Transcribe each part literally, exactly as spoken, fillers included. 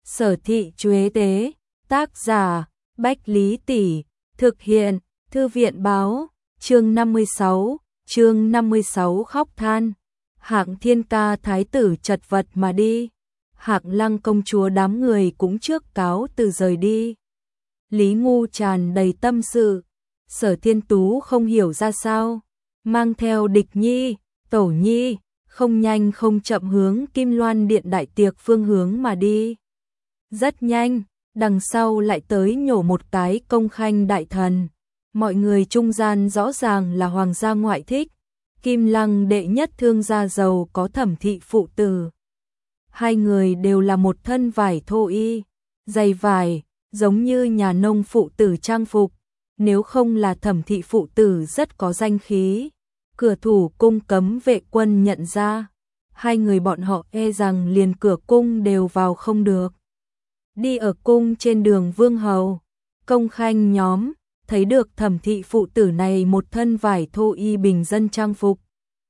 Sở thị Chuế Tế, tác giả, Bách Lý Tỷ, thực hiện, Thư viện báo, chương năm mươi sáu, chương năm mươi sáu khóc than. Hạng Thiên Ca thái tử chật vật mà đi, Hạng Lăng công chúa đám người cũng trước cáo từ rời đi. Lý Ngu tràn đầy tâm sự, Sở Thiên Tú không hiểu ra sao, mang theo Địch Nhi, Tẩu Nhi, không nhanh không chậm hướng Kim Loan Điện đại tiệc phương hướng mà đi. Rất nhanh, đằng sau lại tới nhổ một cái Công Khanh đại thần. Mọi người trung gian rõ ràng là hoàng gia ngoại thích, Kim Lăng đệ nhất thương gia giàu có Thẩm thị phụ tử. Hai người đều là một thân vải thô y, dày vải, giống như nhà nông phụ tử trang phục, nếu không là Thẩm thị phụ tử rất có danh khí. Cửa thủ cung cấm vệ quân nhận ra, hai người bọn họ e rằng liền cửa cung đều vào không được. Đi ở cung trên đường Vương Hầu, Công Khanh nhóm thấy được Thẩm thị phụ tử này một thân vải thô y bình dân trang phục,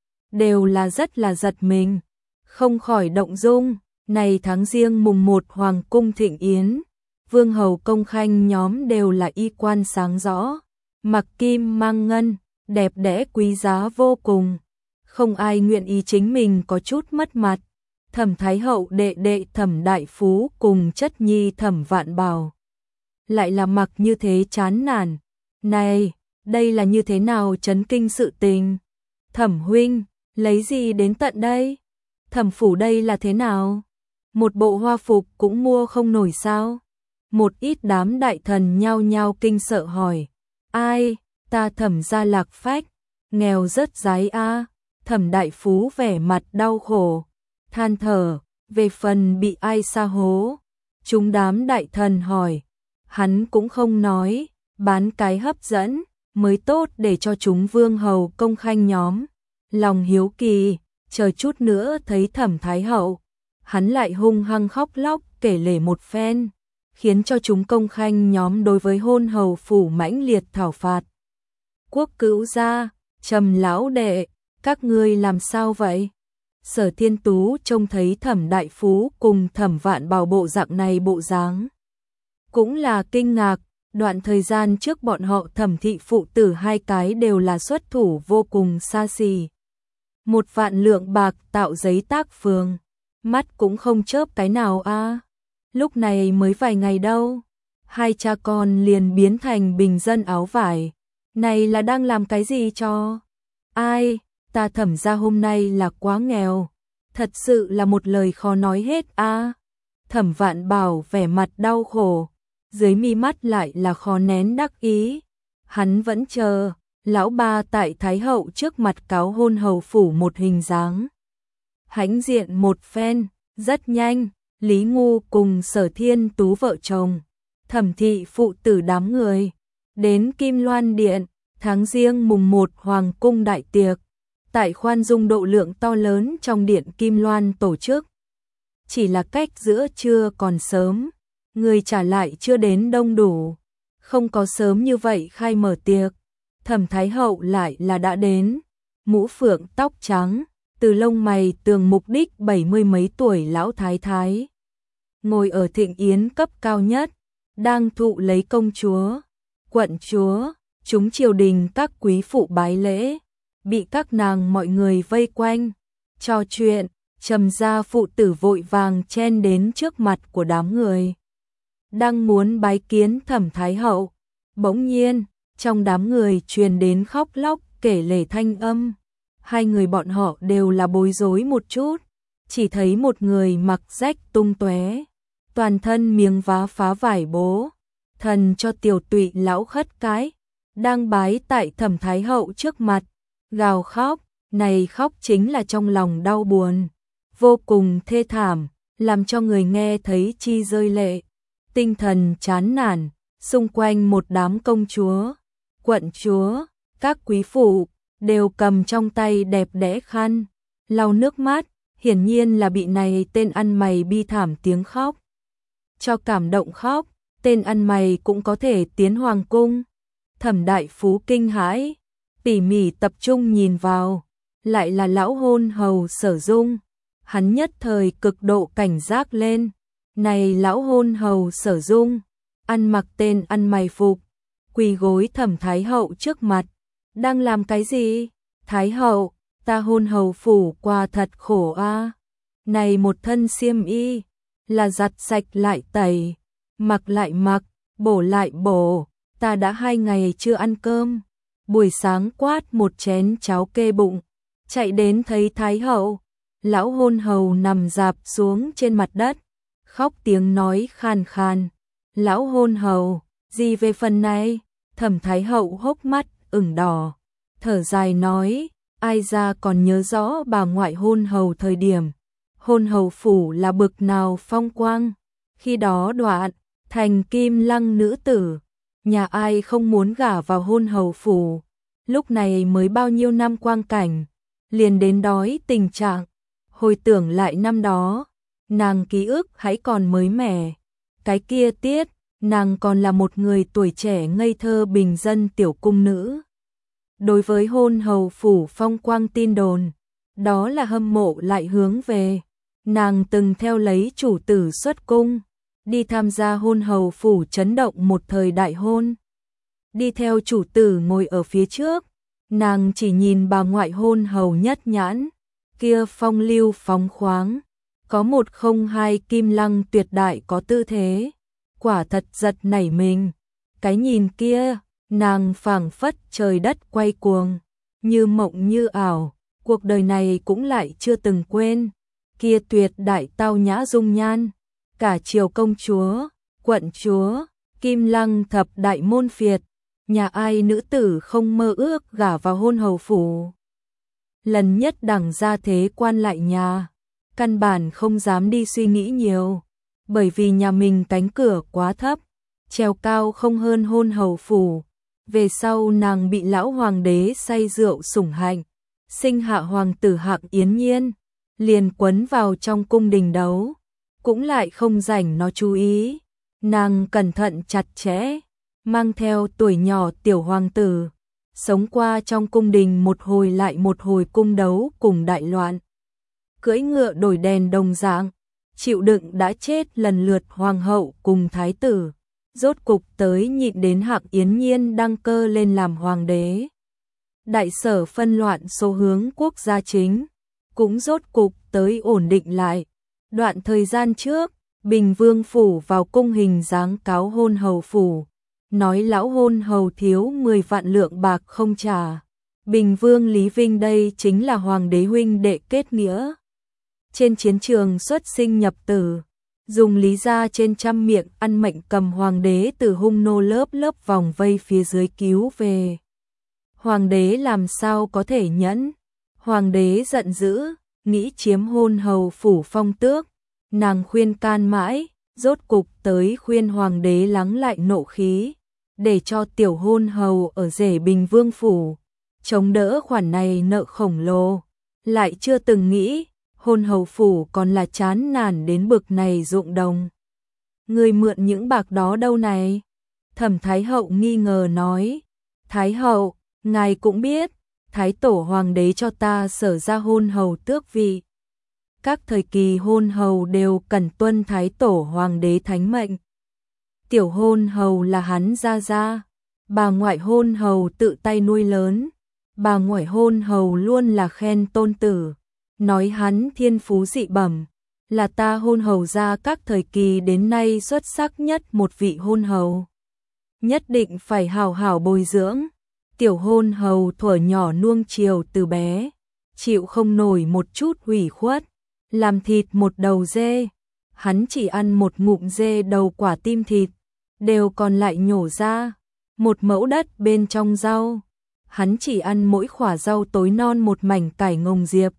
đều là rất là giật mình, không khỏi động dung. Này tháng riêng mùng một hoàng cung thịnh yến, Vương Hầu Công Khanh nhóm đều là y quan sáng rõ, mặc kim mang ngân, đẹp đẽ quý giá vô cùng, không ai nguyện ý chính mình có chút mất mặt. Thẩm Thái Hậu đệ đệ Thẩm Đại Phú cùng chất nhi Thẩm Vạn Bảo lại là mặc như thế chán nản. Này, đây là như thế nào chấn kinh sự tình? Thẩm huynh, lấy gì đến tận đây? Thẩm phủ đây là thế nào? Một bộ hoa phục cũng mua không nổi sao? Một ít đám đại thần nhao nhao kinh sợ hỏi. Ai, ta Thẩm gia lạc phách, nghèo rất dái a. Thẩm Đại Phú vẻ mặt đau khổ, than thở, về phần bị ai sa hố. Chúng đám đại thần hỏi, hắn cũng không nói, bán cái hấp dẫn, mới tốt để cho chúng Vương Hầu Công Khanh nhóm lòng hiếu kỳ, chờ chút nữa thấy Thẩm Thái Hậu, hắn lại hung hăng khóc lóc kể lể một phen, khiến cho chúng Công Khanh nhóm đối với hôn hầu phủ mãnh liệt thảo phạt. Quốc cữu gia, Trầm lão đệ, các ngươi làm sao vậy? Sở Thiên Tú trông thấy Thẩm Đại Phú cùng Thẩm Vạn Bảo bộ dạng này bộ dáng, cũng là kinh ngạc. Đoạn thời gian trước bọn họ Thẩm thị phụ tử hai cái đều là xuất thủ vô cùng xa xỉ. Một vạn lượng bạc tạo giấy tác phường, mắt cũng không chớp cái nào a. À. Lúc này mới vài ngày đâu, hai cha con liền biến thành bình dân áo vải. Này là đang làm cái gì cho? Ai, ta Thẩm gia hôm nay là quá nghèo, thật sự là một lời khó nói hết a. À. Thẩm Vạn Bảo vẻ mặt đau khổ, dưới mi mắt lại là khó nén đắc ý. Hắn vẫn chờ lão ba tại Thái Hậu trước mặt cáo hôn hầu phủ một hình dáng hãnh diện một phen. Rất nhanh, Lý Ngu cùng Sở Thiên Tú vợ chồng, Thẩm thị phụ tử đám người đến Kim Loan Điện. Tháng riêng mùng một hoàng cung đại tiệc tại khoan dung độ lượng to lớn trong điện Kim Loan tổ chức. Chỉ là cách giữa trưa còn sớm, người trả lại chưa đến đông đủ, không có sớm như vậy khai mở tiệc. Thẩm Thái Hậu lại là đã đến, mũ phượng tóc trắng, từ lông mày tường mục đích bảy mươi mấy tuổi lão thái thái, ngồi ở thịnh yến cấp cao nhất, đang thụ lấy công chúa, quận chúa, chúng triều đình các quý phụ bái lễ, bị các nàng mọi người vây quanh, trò chuyện. Trầm gia phụ tử vội vàng chen đến trước mặt của đám người, đang muốn bái kiến Thẩm Thái Hậu. Bỗng nhiên, trong đám người truyền đến khóc lóc kể lể thanh âm. Hai người bọn họ đều là bối rối một chút, chỉ thấy một người mặc rách tung tóe, toàn thân miếng vá phá vải bố, thần cho tiểu tụy lão khất cái, đang bái tại Thẩm Thái Hậu trước mặt, gào khóc. Này khóc chính là trong lòng đau buồn, vô cùng thê thảm, làm cho người nghe thấy chi rơi lệ, tinh thần chán nản. Xung quanh một đám công chúa, quận chúa, các quý phụ đều cầm trong tay đẹp đẽ khăn lau nước mắt, hiển nhiên là bị này tên ăn mày bi thảm tiếng khóc cho cảm động khóc. Tên ăn mày cũng có thể tiến hoàng cung. Thẩm Đại Phú kinh hãi, tỉ mỉ tập trung nhìn vào, lại là lão hôn hầu Sở Dung. Hắn nhất thời cực độ cảnh giác lên, Này lão hôn hầu Sở Dung, ăn mặc tên ăn mày phục, quỳ gối Thẩm Thái Hậu trước mặt, đang làm cái gì? Thái Hậu, ta hôn hầu phủ qua thật khổ a. Này một thân xiêm y, là giặt sạch lại tẩy, mặc lại mặc, bổ lại bổ, ta đã hai ngày chưa ăn cơm. Buổi sáng quát một chén cháo kê bụng, chạy đến thấy Thái Hậu, lão hôn hầu nằm rạp xuống trên mặt đất, khóc tiếng nói khan khan. Lão hôn hầu, gì về phần này? Thẩm Thái Hậu hốc mắt ửng đỏ, thở dài nói, ai ra còn nhớ rõ bà ngoại hôn hầu thời điểm hôn hầu phủ là bực nào phong quang, khi đó Đoạn thành Kim Lăng nữ tử, nhà ai không muốn gả vào hôn hầu phủ, lúc này mới bao nhiêu năm quang cảnh, liền đến đói tình trạng. Hồi tưởng lại năm đó, nàng ký ức hãy còn mới mẻ, cái kia tiết, nàng còn là một người tuổi trẻ ngây thơ bình dân tiểu cung nữ. Đối với hôn hầu phủ phong quang tin đồn, đó là hâm mộ lại hướng về. Nàng từng theo lấy chủ tử xuất cung, đi tham gia hôn hầu phủ chấn động một thời đại hôn. Đi theo chủ tử ngồi ở phía trước, nàng chỉ nhìn bà ngoại hôn hầu nhất nhãn, kia phong lưu phóng khoáng, có một không hai Kim Lăng tuyệt đại có tư thế, quả thật giật nảy mình. Cái nhìn kia, nàng phảng phất trời đất quay cuồng, như mộng như ảo, cuộc đời này cũng lại chưa từng quên. Kia tuyệt đại tao nhã dung nhan, cả triều công chúa, quận chúa, Kim Lăng thập đại môn phiệt, nhà ai nữ tử không mơ ước gả vào hôn hầu phủ. Lần nhất đẳng ra thế quan lại nhà, căn bản không dám đi suy nghĩ nhiều, bởi vì nhà mình cánh cửa quá thấp, trèo cao không hơn hôn hầu phủ. Về sau nàng bị lão hoàng đế say rượu sủng hạnh, sinh hạ hoàng tử Hạng Yến Nhiên, liền quấn vào trong cung đình đấu, cũng lại không rảnh nó chú ý. Nàng cẩn thận chặt chẽ, mang theo tuổi nhỏ tiểu hoàng tử, sống qua trong cung đình một hồi lại một hồi cung đấu cùng đại loạn. Cưỡi ngựa đổi đèn đồng dạng, chịu đựng đã chết lần lượt hoàng hậu cùng thái tử, rốt cục tới nhịn đến Hạng Yến Nhiên đăng cơ lên làm hoàng đế. Đại sở phân loạn số hướng quốc gia chính, cũng rốt cục tới ổn định lại. Đoạn thời gian trước, Bình Vương phủ vào cung hình dáng cáo hôn hầu phủ, nói lão hôn hầu thiếu mười vạn lượng bạc không trả. Bình Vương Lý Vinh đây chính là hoàng đế huynh đệ kết nghĩa, trên chiến trường xuất sinh nhập tử, dùng lý gia trên trăm miệng ăn mệnh cầm hoàng đế từ hung nô lớp lớp vòng vây phía dưới cứu về. Hoàng đế làm sao có thể nhẫn? Hoàng đế giận dữ, nghĩ chiếm hôn hầu phủ phong tước, nàng khuyên can mãi, rốt cục tới khuyên hoàng đế lắng lại nộ khí, để cho tiểu hôn hầu ở rể Bình Vương phủ, chống đỡ khoản này nợ khổng lồ. Lại chưa từng nghĩ, hôn hầu phủ còn là chán nản đến bực này ruộng đồng. Người mượn những bạc đó đâu này? Thẩm Thái Hậu nghi ngờ nói. Thái Hậu, ngài cũng biết, Thái tổ hoàng đế cho ta sở ra hôn hầu tước vị. Các thời kỳ hôn hầu đều cần tuân Thái tổ hoàng đế thánh mệnh. Tiểu hôn hầu là hắn gia gia, bà ngoại hôn hầu tự tay nuôi lớn, bà ngoại hôn hầu luôn là khen tôn tử, nói hắn thiên phú dị bẩm, là ta hôn hầu gia các thời kỳ đến nay xuất sắc nhất một vị hôn hầu. Nhất định phải hào hảo bồi dưỡng. Tiểu hôn hầu thuở nhỏ nuông chiều từ bé, chịu không nổi một chút hủy khuất, làm thịt một đầu dê, hắn chỉ ăn một ngụm dê đầu quả tim thịt, đều còn lại nhổ ra, một mẫu đất bên trong rau, hắn chỉ ăn mỗi khỏa rau tối non một mảnh cải ngồng diệp,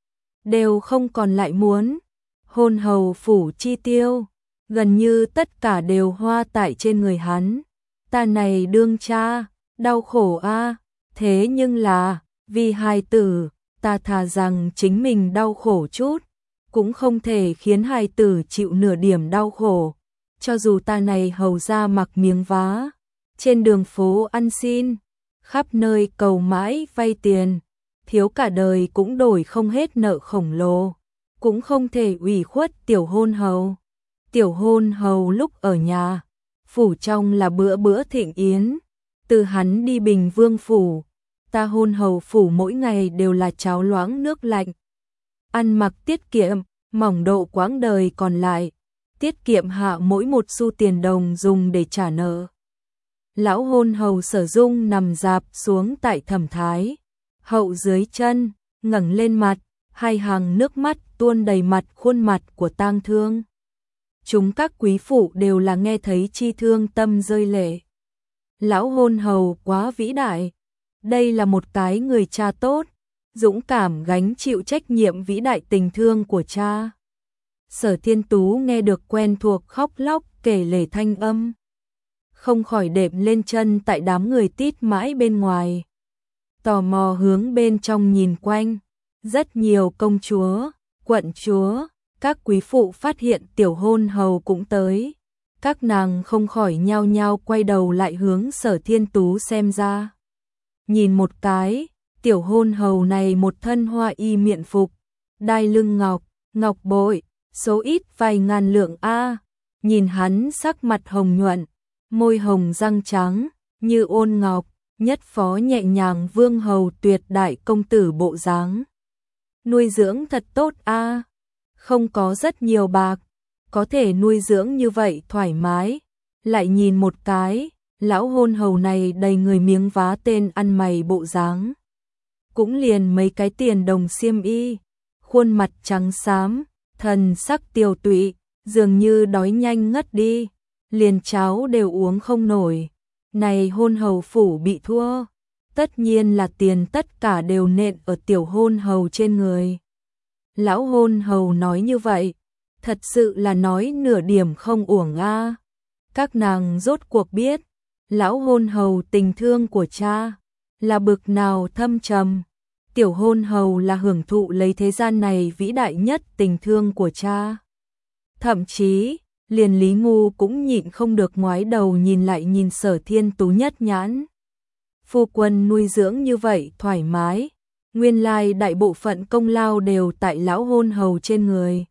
đều không còn lại muốn. Hôn hầu phủ chi tiêu, gần như tất cả đều hoa tại trên người hắn, ta này đương cha, đau khổ a, à, thế nhưng là, vì hài tử, ta thà rằng chính mình đau khổ chút, cũng không thể khiến hài tử chịu nửa điểm đau khổ, cho dù ta này hầu ra mặc miếng vá, trên đường phố ăn xin, khắp nơi cầu mãi vay tiền, thiếu cả đời cũng đổi không hết nợ khổng lồ, cũng không thể ủy khuất tiểu hôn hầu. tiểu hôn hầu lúc ở nhà, phủ trong là bữa bữa thịnh yến, từ hắn đi Bình Vương phủ, ta hôn hầu phủ mỗi ngày đều là cháo loãng nước lạnh. Ăn mặc tiết kiệm, mỏng độ quãng đời còn lại, tiết kiệm hạ mỗi một xu tiền đồng dùng để trả nợ. Lão hôn hầu Sở Dung nằm dạp xuống tại thẩm thái, hậu dưới chân, ngẩng lên mặt, hai hàng nước mắt tuôn đầy mặt khuôn mặt của tang thương. Chúng các quý phụ đều là nghe thấy chi thương tâm rơi lệ. Lão hôn hầu quá vĩ đại, đây là một cái người cha tốt, dũng cảm gánh chịu trách nhiệm vĩ đại tình thương của cha. Sở Thiên Tú nghe được quen thuộc khóc lóc kể lể thanh âm, không khỏi đệm lên chân tại đám người tít mãi bên ngoài. Tò mò hướng bên trong nhìn quanh, rất nhiều công chúa, quận chúa, các quý phụ phát hiện tiểu hôn hầu cũng tới. Các nàng không khỏi nhao nhao quay đầu lại hướng Sở Thiên Tú xem ra. Nhìn một cái, tiểu hôn hầu này một thân hoa y miện phục, đai lưng ngọc, ngọc bội, số ít vài ngàn lượng a. Nhìn hắn sắc mặt hồng nhuận, môi hồng răng trắng, như ôn ngọc, nhất phó nhẹ nhàng vương hầu tuyệt đại công tử bộ dáng. Nuôi dưỡng thật tốt a, không có rất nhiều bạc, có thể nuôi dưỡng như vậy thoải mái. Lại nhìn một cái, lão hôn hầu này đầy người miếng vá tên ăn mày bộ dáng. Cũng liền mấy cái tiền đồng xiêm y, khuôn mặt trắng xám, thần sắc tiều tụy, dường như đói nhanh ngất đi, liền cháo đều uống không nổi. Này hôn hầu phủ bị thua, tất nhiên là tiền tất cả đều nện ở tiểu hôn hầu trên người. Lão hôn hầu nói như vậy, thật sự là nói nửa điểm không uổng a. Các nàng rốt cuộc biết, lão hôn hầu tình thương của cha là bực nào thâm trầm. Tiểu hôn hầu là hưởng thụ lấy thế gian này vĩ đại nhất tình thương của cha. Thậm chí, liền Lý Ngu cũng nhịn không được ngoái đầu nhìn lại nhìn Sở Thiên Tú nhất nhãn. Phu quân nuôi dưỡng như vậy thoải mái, nguyên lai đại bộ phận công lao đều tại lão hôn hầu trên người.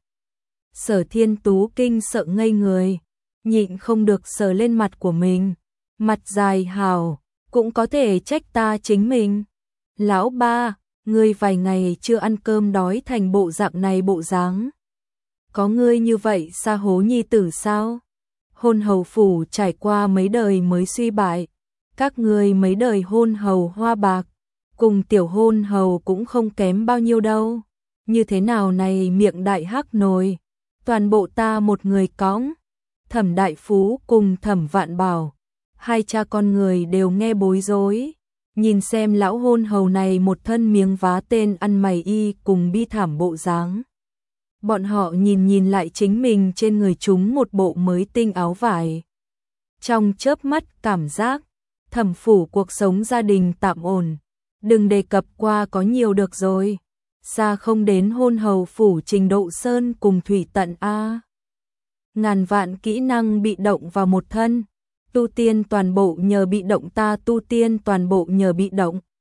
Sở Thiên Tú kinh sợ ngây người, nhịn không được sờ lên mặt của mình, mặt dài hào, cũng có thể trách ta chính mình. Lão ba, ngươi vài ngày chưa ăn cơm đói thành bộ dạng này bộ dáng. Có ngươi như vậy xa hố nhi tử sao? Hôn hầu phủ trải qua mấy đời mới suy bại, các ngươi mấy đời hôn hầu hoa bạc, cùng tiểu hôn hầu cũng không kém bao nhiêu đâu. Như thế nào này miệng đại hắc nồi, toàn bộ ta một người cõng. Thẩm Đại Phú cùng Thẩm Vạn Bảo, hai cha con người đều nghe bối rối. Nhìn xem lão hôn hầu này một thân miếng vá tên ăn mày y cùng bi thảm bộ dáng. Bọn họ nhìn nhìn lại chính mình trên người chúng một bộ mới tinh áo vải. Trong chớp mắt cảm giác, thẩm phủ cuộc sống gia đình tạm ổn. Đừng đề cập qua có nhiều được rồi. Xa không đến hôn hầu phủ trình độ sơn cùng thủy tận A. Ngàn vạn kỹ năng bị động vào một thân. Tu tiên toàn bộ nhờ bị động ta tu tiên toàn bộ nhờ bị động.